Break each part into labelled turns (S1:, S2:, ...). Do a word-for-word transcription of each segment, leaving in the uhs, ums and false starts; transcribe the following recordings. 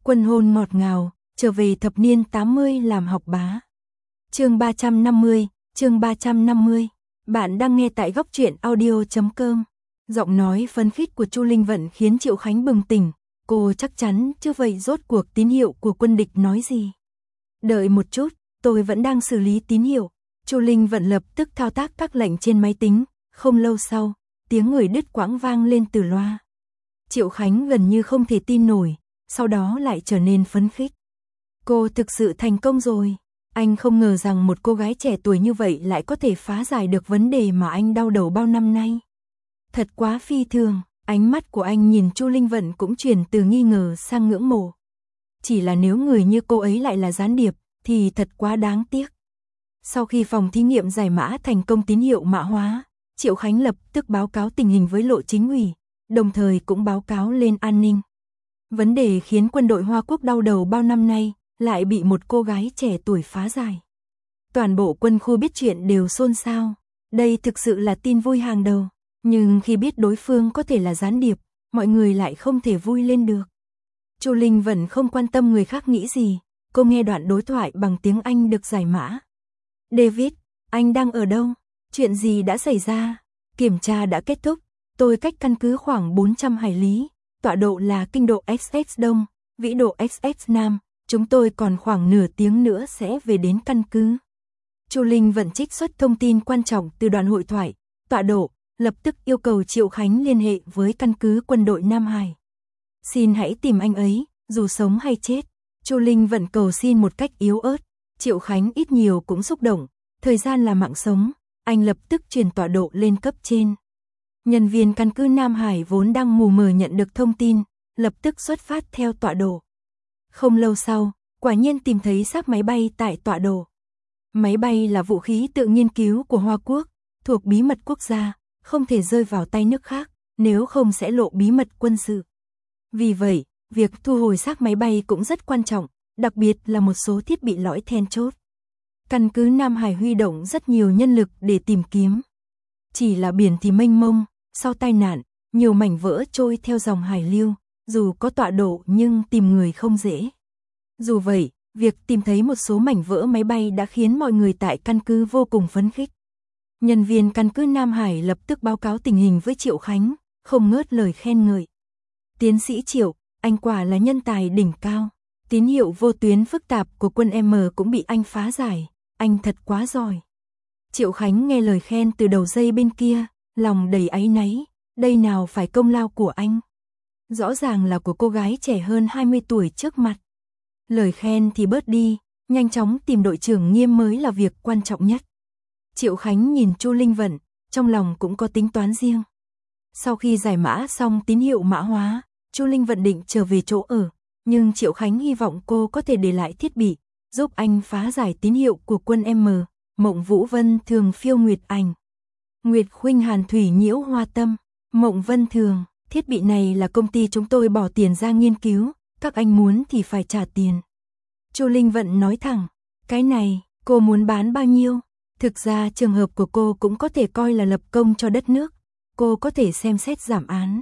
S1: Quân hôn ngọt ngào, trở về thập niên tám mươi làm học bá. Chương ba trăm năm mươi, chương ba trăm năm mươi. Bạn đang nghe tại góc truyện audio chấm com. Giọng nói phấn khích của Chu Linh Vận khiến Triệu Khánh bừng tỉnh, cô chắc chắn chưa vậy rốt cuộc tín hiệu của quân địch nói gì. Đợi một chút, tôi vẫn đang xử lý tín hiệu. Chu Linh Vận lập tức thao tác các lệnh trên máy tính, không lâu sau, tiếng người đứt quãng vang lên từ loa. Triệu Khánh gần như không thể tin nổi, sau đó lại trở nên phấn khích. Cô thực sự thành công rồi. Anh không ngờ rằng một cô gái trẻ tuổi như vậy lại có thể phá giải được vấn đề mà anh đau đầu bao năm nay. Thật quá phi thường, ánh mắt của anh nhìn Chu Linh Vận cũng chuyển từ nghi ngờ sang ngưỡng mộ. Chỉ là nếu người như cô ấy lại là gián điệp, thì thật quá đáng tiếc. Sau khi phòng thí nghiệm giải mã thành công tín hiệu mã hóa, Triệu Khánh lập tức báo cáo tình hình với Lộ Chính ủy, đồng thời cũng báo cáo lên an ninh. Vấn đề khiến quân đội Hoa Quốc đau đầu bao năm nay, lại bị một cô gái trẻ tuổi phá giải. Toàn bộ quân khu biết chuyện đều xôn xao, đây thực sự là tin vui hàng đầu, nhưng khi biết đối phương có thể là gián điệp, mọi người lại không thể vui lên được. Chu Linh vẫn không quan tâm người khác nghĩ gì, cô nghe đoạn đối thoại bằng tiếng Anh được giải mã. David, anh đang ở đâu? Chuyện gì đã xảy ra? Kiểm tra đã kết thúc, tôi cách căn cứ khoảng bốn trăm hải lý, tọa độ là kinh độ ích ích Đông, vĩ độ ích ích Nam, chúng tôi còn khoảng nửa tiếng nữa sẽ về đến căn cứ. Chu Linh vẫn trích xuất thông tin quan trọng từ đoạn hội thoại, tọa độ, lập tức yêu cầu Triệu Khánh liên hệ với căn cứ quân đội Nam Hải. Xin hãy tìm anh ấy, dù sống hay chết. Chu Linh vẫn cầu xin một cách yếu ớt, Triệu Khánh ít nhiều cũng xúc động, thời gian là mạng sống, anh lập tức truyền tọa độ lên cấp trên. Nhân viên căn cứ Nam Hải vốn đang mù mờ nhận được thông tin, lập tức xuất phát theo tọa độ. Không lâu sau, quả nhiên tìm thấy xác máy bay tại tọa độ. Máy bay là vũ khí tự nghiên cứu của Hoa Quốc, thuộc bí mật quốc gia, không thể rơi vào tay nước khác, nếu không sẽ lộ bí mật quân sự. Vì vậy, việc thu hồi xác máy bay cũng rất quan trọng, đặc biệt là một số thiết bị lõi then chốt. Căn cứ Nam Hải huy động rất nhiều nhân lực để tìm kiếm. Chỉ là biển thì mênh mông, sau tai nạn, nhiều mảnh vỡ trôi theo dòng hải lưu, dù có tọa độ nhưng tìm người không dễ. Dù vậy, việc tìm thấy một số mảnh vỡ máy bay đã khiến mọi người tại căn cứ vô cùng phấn khích. Nhân viên căn cứ Nam Hải lập tức báo cáo tình hình với Triệu Khánh, không ngớt lời khen ngợi. Tiến sĩ Triệu, anh quả là nhân tài đỉnh cao. Tín hiệu vô tuyến phức tạp của quân M cũng bị anh phá giải, anh thật quá giỏi. Triệu Khánh nghe lời khen từ đầu dây bên kia, lòng đầy áy náy, đây nào phải công lao của anh. Rõ ràng là của cô gái trẻ hơn hai mươi tuổi trước mặt. Lời khen thì bớt đi, nhanh chóng tìm đội trưởng Nghiêm mới là việc quan trọng nhất. Triệu Khánh nhìn Chu Linh Vận, trong lòng cũng có tính toán riêng. Sau khi giải mã xong tín hiệu mã hóa, Chu Linh Vận định trở về chỗ ở, nhưng Triệu Khánh hy vọng cô có thể để lại thiết bị, giúp anh phá giải tín hiệu của quân M, Mộng Vũ Vân Thường phiêu nguyệt ảnh. Nguyệt khuynh hàn thủy nhiễu hoa tâm, Mộng Vân Thường, thiết bị này là công ty chúng tôi bỏ tiền ra nghiên cứu, các anh muốn thì phải trả tiền. Chu Linh Vận nói thẳng, cái này, cô muốn bán bao nhiêu? Thực ra trường hợp của cô cũng có thể coi là lập công cho đất nước, cô có thể xem xét giảm án.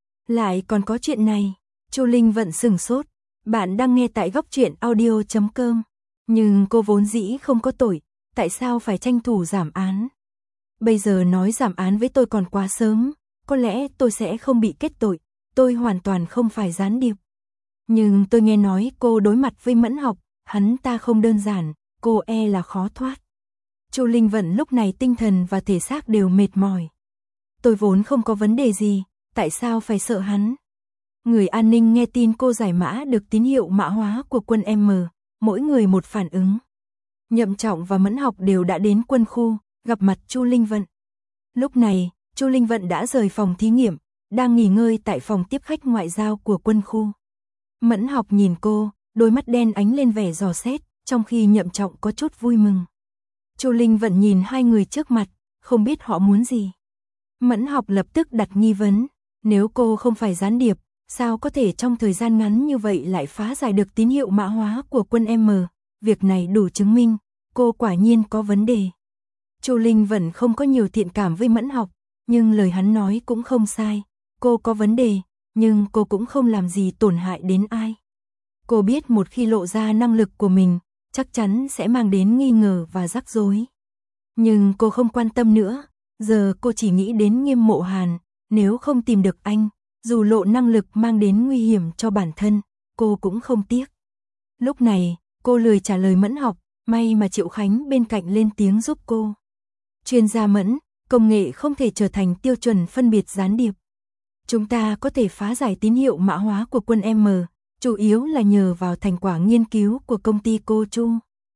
S1: Lại còn có chuyện này, Chu Linh Vận sừng sốt, bạn đang nghe tại góc truyện audio chấm com, nhưng cô vốn dĩ không có tội, tại sao phải tranh thủ giảm án? Bây giờ nói giảm án với tôi còn quá sớm, có lẽ tôi sẽ không bị kết tội, tôi hoàn toàn không phải gián điệp. Nhưng tôi nghe nói cô đối mặt với Mẫn Học, hắn ta không đơn giản, cô e là khó thoát. Chu Linh Vận lúc này tinh thần và thể xác đều mệt mỏi. Tôi vốn không có vấn đề gì, tại sao phải sợ hắn? Người an ninh nghe tin cô giải mã được tín hiệu mã hóa của quân M, mỗi người một phản ứng. Nhậm Trọng và Mẫn Học đều đã đến quân khu, gặp mặt Chu Linh Vận. Lúc này, Chu Linh Vận đã rời phòng thí nghiệm, đang nghỉ ngơi tại phòng tiếp khách ngoại giao của quân khu. Mẫn Học nhìn cô, đôi mắt đen ánh lên vẻ dò xét, trong khi Nhậm Trọng có chút vui mừng. Chu Linh Vận nhìn hai người trước mặt, không biết họ muốn gì. Mẫn Học lập tức đặt nghi vấn, nếu cô không phải gián điệp, sao có thể trong thời gian ngắn như vậy lại phá giải được tín hiệu mã hóa của quân M, việc này đủ chứng minh, cô quả nhiên có vấn đề. Chu Linh Vận không có nhiều thiện cảm với Mẫn Học, nhưng lời hắn nói cũng không sai, cô có vấn đề, nhưng cô cũng không làm gì tổn hại đến ai. Cô biết một khi lộ ra năng lực của mình, chắc chắn sẽ mang đến nghi ngờ và rắc rối. Nhưng cô không quan tâm nữa, giờ cô chỉ nghĩ đến Nghiêm Mộ Hàn, nếu không tìm được anh, dù lộ năng lực mang đến nguy hiểm cho bản thân, cô cũng không tiếc. Lúc này, cô lười trả lời Mẫn Học, may mà Triệu Khánh bên cạnh lên tiếng giúp cô. Chuyên gia Mẫn, công nghệ không thể trở thành tiêu chuẩn phân biệt gián điệp. Chúng ta có thể phá giải tín hiệu mã hóa của quân M, chủ yếu là nhờ vào thành quả nghiên cứu của công ty cô Chu.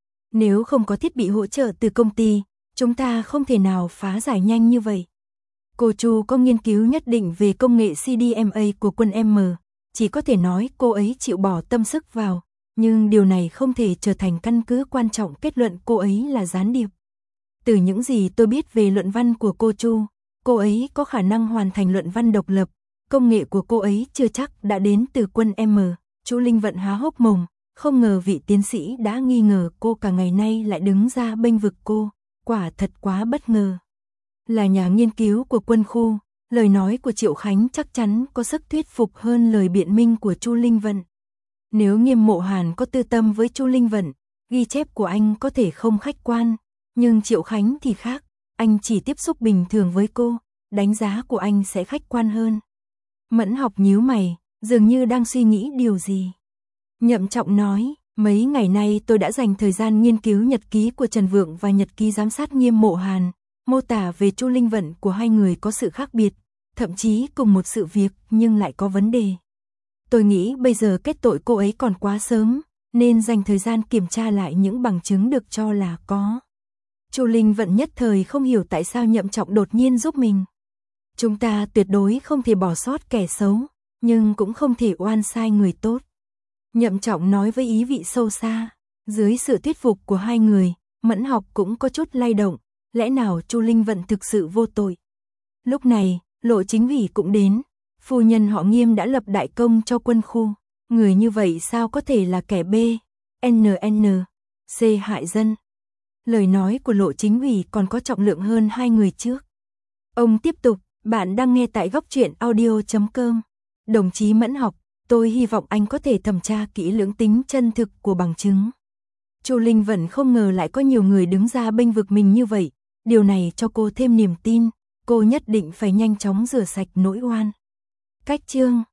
S1: Nếu không có thiết bị hỗ trợ từ công ty, chúng ta không thể nào phá giải nhanh như vậy. Cô Chu có nghiên cứu nhất định về công nghệ xê đê em a của quân M, chỉ có thể nói cô ấy chịu bỏ tâm sức vào, nhưng điều này không thể trở thành căn cứ quan trọng kết luận cô ấy là gián điệp. Từ những gì tôi biết về luận văn của cô Chu, cô ấy có khả năng hoàn thành luận văn độc lập, công nghệ của cô ấy chưa chắc đã đến từ quân M. Chu Linh Vận há hốc mồm, không ngờ vị tiến sĩ đã nghi ngờ cô cả ngày nay lại đứng ra bênh vực cô, quả thật quá bất ngờ. Là nhà nghiên cứu của quân khu, lời nói của Triệu Khánh chắc chắn có sức thuyết phục hơn lời biện minh của Chu Linh Vận. Nếu Nghiêm Mộ Hàn có tư tâm với Chu Linh Vận, ghi chép của anh có thể không khách quan, nhưng Triệu Khánh thì khác, anh chỉ tiếp xúc bình thường với cô, đánh giá của anh sẽ khách quan hơn. Mẫn Học nhíu mày, dường như đang suy nghĩ điều gì. Nhậm Trọng nói, mấy ngày nay tôi đã dành thời gian nghiên cứu nhật ký của Trần Vượng và nhật ký giám sát Nghiêm Mộ Hàn, mô tả về Chu Linh Vận của hai người có sự khác biệt, thậm chí cùng một sự việc nhưng lại có vấn đề. Tôi nghĩ bây giờ kết tội cô ấy còn quá sớm, nên dành thời gian kiểm tra lại những bằng chứng được cho là có. Chu Linh Vận nhất thời không hiểu tại sao Nhậm Trọng đột nhiên giúp mình. Chúng ta tuyệt đối không thể bỏ sót kẻ xấu, nhưng cũng không thể oan sai người tốt. Nhậm Trọng nói với ý vị sâu xa, dưới sự thuyết phục của hai người, Mẫn Học cũng có chút lay động, lẽ nào Chu Linh Vận thực sự vô tội. Lúc này, Lộ Chính Ủy cũng đến, phu nhân họ Nghiêm đã lập đại công cho quân khu, người như vậy sao có thể là kẻ B, N N, C hại dân. Lời nói của Lộ Chính Ủy còn có trọng lượng hơn hai người trước. Ông tiếp tục, bạn đang nghe tại góc truyện audio chấm com. Đồng chí Mẫn Học, tôi hy vọng anh có thể thẩm tra kỹ lưỡng tính chân thực của bằng chứng. Chu Linh Vận không ngờ lại có nhiều người đứng ra bênh vực mình như vậy, điều này cho cô thêm niềm tin, cô nhất định phải nhanh chóng rửa sạch nỗi oan. Cách chương